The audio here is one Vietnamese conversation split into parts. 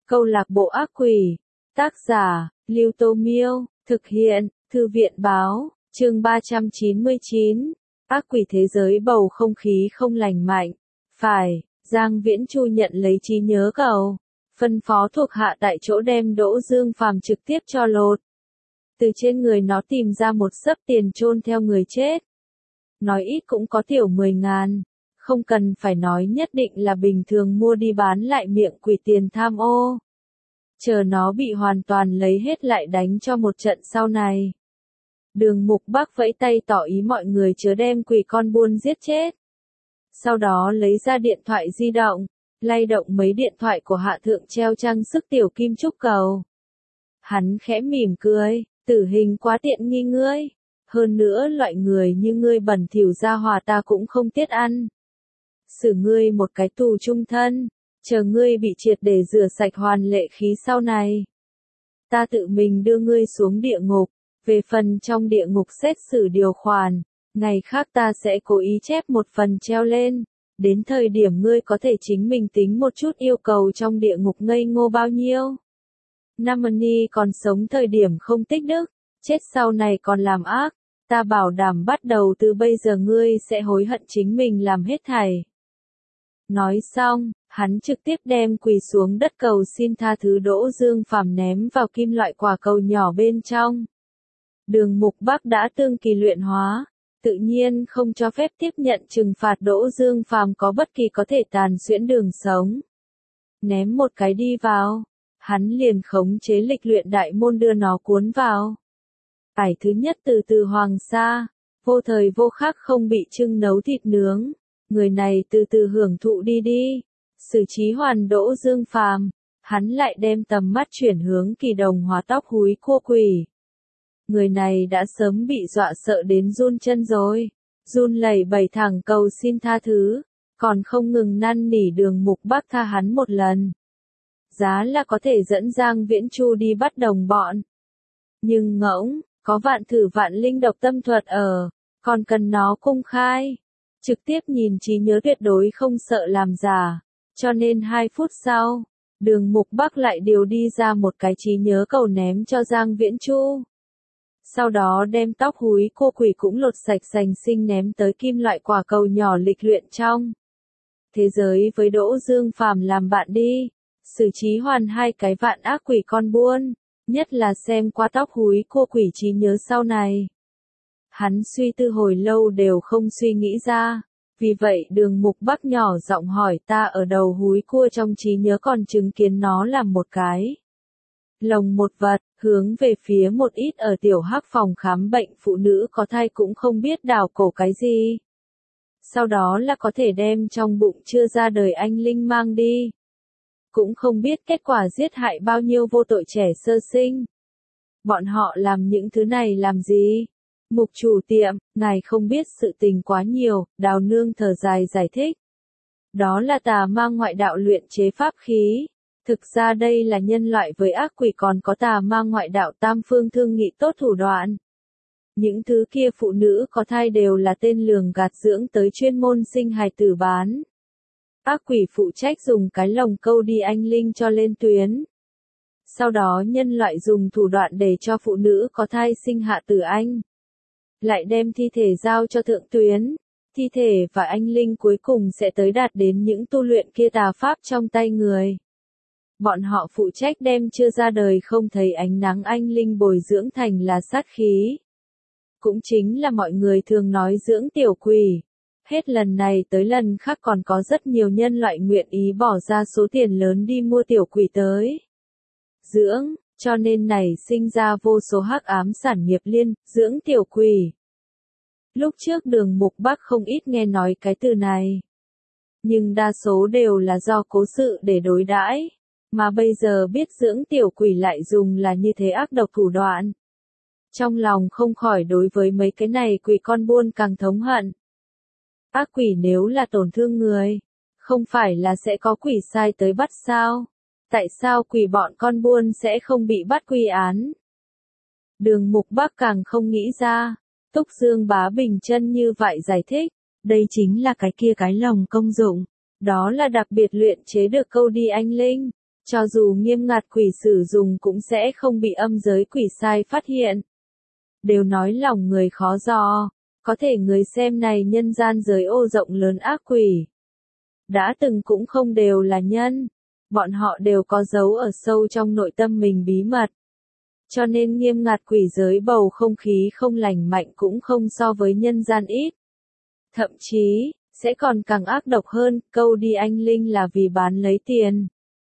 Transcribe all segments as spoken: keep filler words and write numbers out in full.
Câu lạc bộ ác quỷ. Tác giả, Lưu Tô Miêu. Thực hiện, Thư viện Báo. Chương ba trăm chín mươi chín. Ác quỷ thế giới bầu không khí không lành mạnh. Phải, Giang Viễn Chu nhận lấy trí nhớ cầu. Phân phó thuộc hạ tại chỗ đem Đỗ Dương Phàm trực tiếp cho lột. Từ trên người nó tìm ra một xấp tiền chôn theo người chết. Nói ít cũng có tiểu mười ngàn. Không cần phải nói nhất định là bình thường mua đi bán lại miệng quỷ tiền tham ô. Chờ nó bị hoàn toàn lấy hết lại đánh cho một trận sau này. Đường Mục Bắc vẫy tay tỏ ý mọi người chớ đem quỷ con buôn giết chết. Sau đó lấy ra điện thoại di động, lay động mấy điện thoại của hạ thượng treo trang sức tiểu kim trúc cầu. Hắn khẽ mỉm cười, tử hình quá tiện nghi ngươi. Hơn nữa loại người như ngươi bẩn thỉu ra hòa ta cũng không tiết ăn. Xử ngươi một cái tù chung thân, chờ ngươi bị triệt để rửa sạch hoàn lệ khí sau này. Ta tự mình đưa ngươi xuống địa ngục, về phần trong địa ngục xét xử điều khoản, ngày khác ta sẽ cố ý chép một phần treo lên, đến thời điểm ngươi có thể chính mình tính một chút yêu cầu trong địa ngục ngây ngô bao nhiêu. Namani còn sống thời điểm không tích đức, chết sau này còn làm ác, ta bảo đảm bắt đầu từ bây giờ ngươi sẽ hối hận chính mình làm hết thảy. Nói xong, hắn trực tiếp đem quỳ xuống đất cầu xin tha thứ Đỗ Dương Phàm ném vào kim loại quả cầu nhỏ bên trong. Đường Mục Bắc đã tương kỳ luyện hóa, tự nhiên không cho phép tiếp nhận trừng phạt Đỗ Dương Phàm có bất kỳ có thể tàn xuyễn đường sống. Ném một cái đi vào, hắn liền khống chế lịch luyện đại môn đưa nó cuốn vào. Ải thứ nhất từ từ Hoàng Sa, vô thời vô khắc không bị trưng nấu thịt nướng. Người này từ từ hưởng thụ đi đi, xử trí hoàn Đỗ Dương Phàm, hắn lại đem tầm mắt chuyển hướng Kỳ Đồng hóa tóc húi cua quỷ. Người này đã sớm bị dọa sợ đến run chân rồi, run lẩy bẩy thẳng cầu xin tha thứ, còn không ngừng năn nỉ Đường Mục Bắc tha hắn một lần. Giá là có thể dẫn Giang Viễn Chu đi bắt đồng bọn. Nhưng ngỗng, có vạn thử vạn linh độc tâm thuật ở, còn cần nó công khai. Trực tiếp nhìn trí nhớ tuyệt đối không sợ làm giả, cho nên hai phút sau, Đường Mục Bắc lại điều đi ra một cái trí nhớ cầu ném cho Giang Viễn Chu. Sau đó đem tóc húi cô quỷ cũng lột sạch sành sinh ném tới kim loại quả cầu nhỏ lịch luyện trong. Thế giới với Đỗ Dương Phàm làm bạn đi, xử trí hoàn hai cái vạn ác quỷ con buôn, nhất là xem qua tóc húi cô quỷ trí nhớ sau này. Hắn suy tư hồi lâu đều không suy nghĩ ra, vì vậy Đường Mục Bắc nhỏ giọng hỏi ta ở đầu húi cua trong trí nhớ còn chứng kiến nó làm một cái lồng một vật, hướng về phía một ít ở tiểu hắc phòng khám bệnh phụ nữ có thai cũng không biết đào cổ cái gì. Sau đó là có thể đem trong bụng chưa ra đời anh linh mang đi. Cũng không biết kết quả giết hại bao nhiêu vô tội trẻ sơ sinh. Bọn họ làm những thứ này làm gì? Mục chủ tiệm, ngài không biết sự tình quá nhiều, Đào Nương thở dài giải thích. Đó là tà ma ngoại đạo luyện chế pháp khí. Thực ra đây là nhân loại với ác quỷ còn có tà ma ngoại đạo tam phương thương nghị tốt thủ đoạn. Những thứ kia phụ nữ có thai đều là tên lường gạt dưỡng tới chuyên môn sinh hài tử bán. Ác quỷ phụ trách dùng cái lồng câu đi anh linh cho lên tuyến. Sau đó nhân loại dùng thủ đoạn để cho phụ nữ có thai sinh hạ tử anh. Lại đem thi thể giao cho thượng tuyến, thi thể và anh linh cuối cùng sẽ tới đạt đến những tu luyện kia tà pháp trong tay người. Bọn họ phụ trách đem chưa ra đời không thấy ánh nắng anh linh bồi dưỡng thành là sát khí. Cũng chính là mọi người thường nói dưỡng tiểu quỷ. Hết lần này tới lần khác còn có rất nhiều nhân loại nguyện ý bỏ ra số tiền lớn đi mua tiểu quỷ tới dưỡng. Cho nên này sinh ra vô số hắc ám sản nghiệp liên, dưỡng tiểu quỷ. Lúc trước Đường Mục Bắc không ít nghe nói cái từ này. Nhưng đa số đều là do cố sự để đối đãi, mà bây giờ biết dưỡng tiểu quỷ lại dùng là như thế ác độc thủ đoạn. Trong lòng không khỏi đối với mấy cái này quỷ con buôn càng thống hận. Ác quỷ nếu là tổn thương người, không phải là sẽ có quỷ sai tới bắt sao? Tại sao quỷ bọn con buôn sẽ không bị bắt quy án? Đường Mục Bắc càng không nghĩ ra. Túc Dương Bá bình chân như vậy giải thích. Đây chính là cái kia cái lồng công dụng. Đó là đặc biệt luyện chế được câu đi anh linh. Cho dù nghiêm ngặt quỷ sử dùng cũng sẽ không bị âm giới quỷ sai phát hiện. Đều nói lòng người khó dò, có thể người xem này nhân gian giới ô rộng lớn ác quỷ. Đã từng cũng không đều là nhân, bọn họ đều có dấu ở sâu trong nội tâm mình bí mật. Cho nên nghiêm ngặt quỷ giới bầu không khí không lành mạnh cũng không so với nhân gian ít. Thậm chí, sẽ còn càng ác độc hơn, câu đi anh linh là vì bán lấy tiền.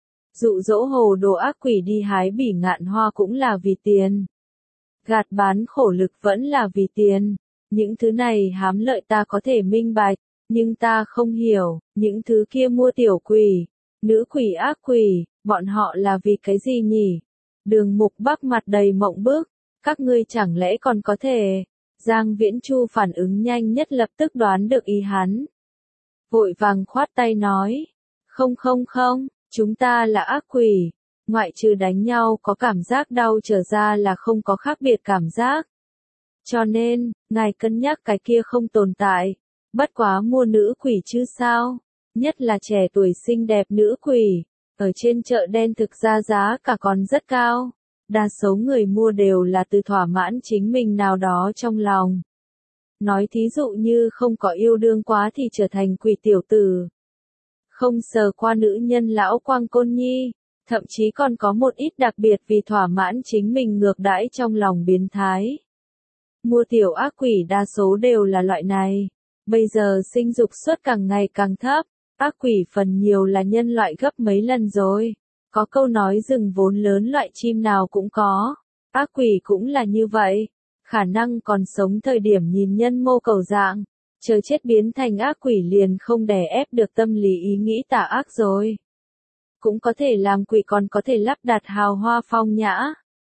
Dụ dỗ hồ đồ ác quỷ đi hái bỉ ngạn hoa cũng là vì tiền. Gạt bán khổ lực vẫn là vì tiền. Những thứ này hám lợi ta có thể minh bạch, nhưng ta không hiểu, những thứ kia mua tiểu quỷ, nữ quỷ ác quỷ, bọn họ là vì cái gì nhỉ? Đường Mục Bắc mặt đầy mộng bức, các ngươi chẳng lẽ còn có thể? Giang Viễn Chu phản ứng nhanh nhất lập tức đoán được ý hắn. Vội vàng khoát tay nói, không không không, chúng ta là ác quỷ, ngoại trừ đánh nhau có cảm giác đau trở ra là không có khác biệt cảm giác. Cho nên, ngài cân nhắc cái kia không tồn tại, bất quá mua nữ quỷ chứ sao, nhất là trẻ tuổi xinh đẹp nữ quỷ, ở trên chợ đen thực ra giá cả còn rất cao, đa số người mua đều là từ thỏa mãn chính mình nào đó trong lòng. Nói thí dụ như không có yêu đương quá thì trở thành quỷ tiểu tử. Không sờ qua nữ nhân lão quang côn nhi, thậm chí còn có một ít đặc biệt vì thỏa mãn chính mình ngược đãi trong lòng biến thái. Mua tiểu ác quỷ đa số đều là loại này. Bây giờ sinh dục suất càng ngày càng thấp, ác quỷ phần nhiều là nhân loại gấp mấy lần rồi. Có câu nói rừng vốn lớn loại chim nào cũng có, ác quỷ cũng là như vậy. Khả năng còn sống thời điểm nhìn nhân mô cầu dạng, chờ chết biến thành ác quỷ liền không đè ép được tâm lý ý nghĩ tà ác rồi. Cũng có thể làm quỷ còn có thể lắp đặt hào hoa phong nhã.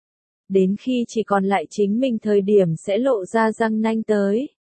Đến khi chỉ còn lại chính mình thời điểm sẽ lộ ra răng nanh tới.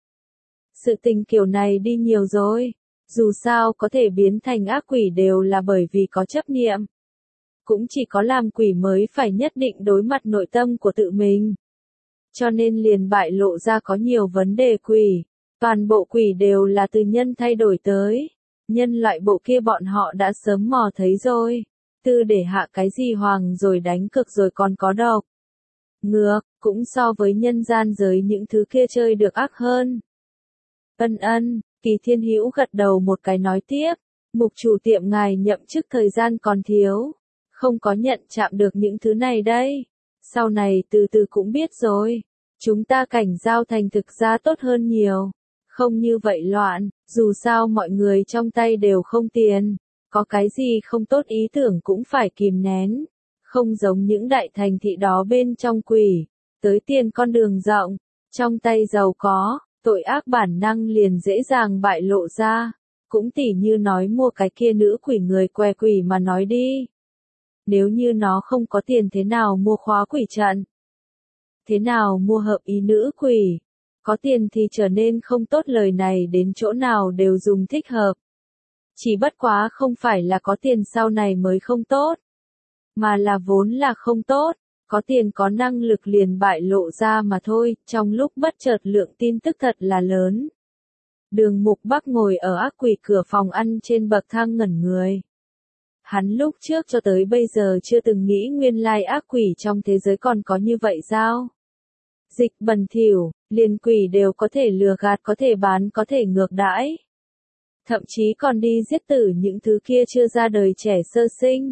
Sự tình kiểu này đi nhiều rồi, dù sao có thể biến thành ác quỷ đều là bởi vì có chấp niệm. Cũng chỉ có làm quỷ mới phải nhất định đối mặt nội tâm của tự mình. Cho nên liền bại lộ ra có nhiều vấn đề quỷ, toàn bộ quỷ đều là từ nhân thay đổi tới. Nhân loại bộ kia bọn họ đã sớm mò thấy rồi, tư để hạ cái gì hoàng rồi đánh cực rồi còn có độc. Ngược, cũng so với nhân gian giới những thứ kia chơi được ác hơn. Ân ân, Kỳ Thiên Hữu gật đầu một cái nói tiếp, mục chủ tiệm ngài nhậm chức thời gian còn thiếu, không có nhận chạm được những thứ này đây. Sau này từ từ cũng biết rồi, chúng ta cảnh giao thành thực ra tốt hơn nhiều, không như vậy loạn, dù sao mọi người trong tay đều không tiền, có cái gì không tốt ý tưởng cũng phải kìm nén, không giống những đại thành thị đó bên trong quỷ, tới tiền con đường rộng, trong tay giàu có, tội ác bản năng liền dễ dàng bại lộ ra, cũng tỉ như nói mua cái kia nữ quỷ người què quỷ mà nói đi. Nếu như nó không có tiền thế nào mua khóa quỷ trận? Thế nào mua hợp ý nữ quỷ? Có tiền thì trở nên không tốt, lời này đến chỗ nào đều dùng thích hợp. Chỉ bất quá không phải là có tiền sau này mới không tốt, mà là vốn là không tốt, có tiền có năng lực liền bại lộ ra mà thôi, trong lúc bất chợt lượng tin tức thật là lớn. Đường Mục Bắc ngồi ở ác quỷ cửa phòng ăn trên bậc thang ngẩn người. Hắn lúc trước cho tới bây giờ chưa từng nghĩ nguyên lai ác quỷ trong thế giới còn có như vậy sao? Dịch bẩn thỉu, liền quỷ đều có thể lừa gạt, có thể bán, có thể ngược đãi. Thậm chí còn đi giết tử những thứ kia chưa ra đời trẻ sơ sinh.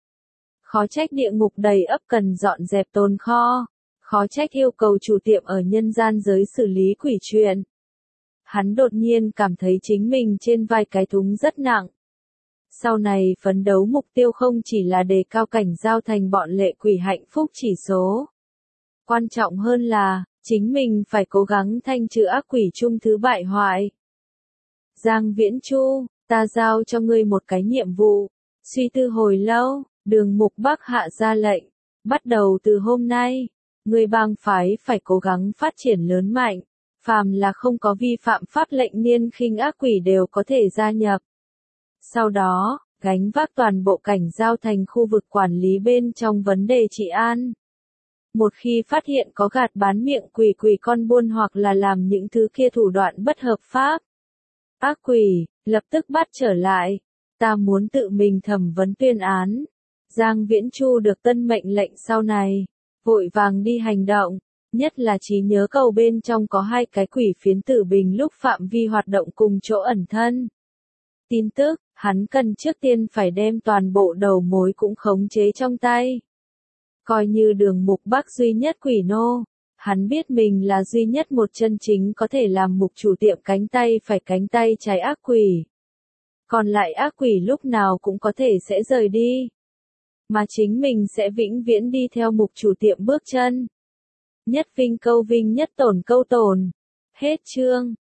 Khó trách địa ngục đầy ắp cần dọn dẹp tồn kho. Khó trách yêu cầu chủ tiệm ở nhân gian giới xử lý quỷ chuyện. Hắn đột nhiên cảm thấy chính mình trên vai cái thúng rất nặng. Sau này phấn đấu mục tiêu không chỉ là đề cao cảnh giao thành bọn lệ quỷ hạnh phúc chỉ số. Quan trọng hơn là, chính mình phải cố gắng thanh trừ ác quỷ chung thứ bại hoại. Giang Viễn Chu, ta giao cho ngươi một cái nhiệm vụ. Suy tư hồi lâu, Đường Mục Bắc hạ ra lệnh. Bắt đầu từ hôm nay, ngươi bang phái phải cố gắng phát triển lớn mạnh. Phàm là không có vi phạm pháp lệnh niên khinh ác quỷ đều có thể gia nhập. Sau đó, gánh vác toàn bộ cảnh giao thành khu vực quản lý bên trong vấn đề trị an. Một khi phát hiện có gạt bán miệng quỷ quỷ con buôn hoặc là làm những thứ kia thủ đoạn bất hợp pháp, ác quỷ, lập tức bắt trở lại. Ta muốn tự mình thẩm vấn tuyên án. Giang Viễn Chu được tân mệnh lệnh sau này, vội vàng đi hành động, nhất là trí nhớ cầu bên trong có hai cái quỷ phiến tử bình lúc phạm vi hoạt động cùng chỗ ẩn thân. Tin tức, hắn cần trước tiên phải đem toàn bộ đầu mối cũng khống chế trong tay. Coi như Đường Mục Bắc duy nhất quỷ nô, hắn biết mình là duy nhất một chân chính có thể làm mục chủ tiệm cánh tay phải cánh tay trái ác quỷ. Còn lại ác quỷ lúc nào cũng có thể sẽ rời đi. Mà chính mình sẽ vĩnh viễn đi theo mục chủ tiệm bước chân. Nhất vinh câu vinh nhất tổn câu tổn. Hết chương.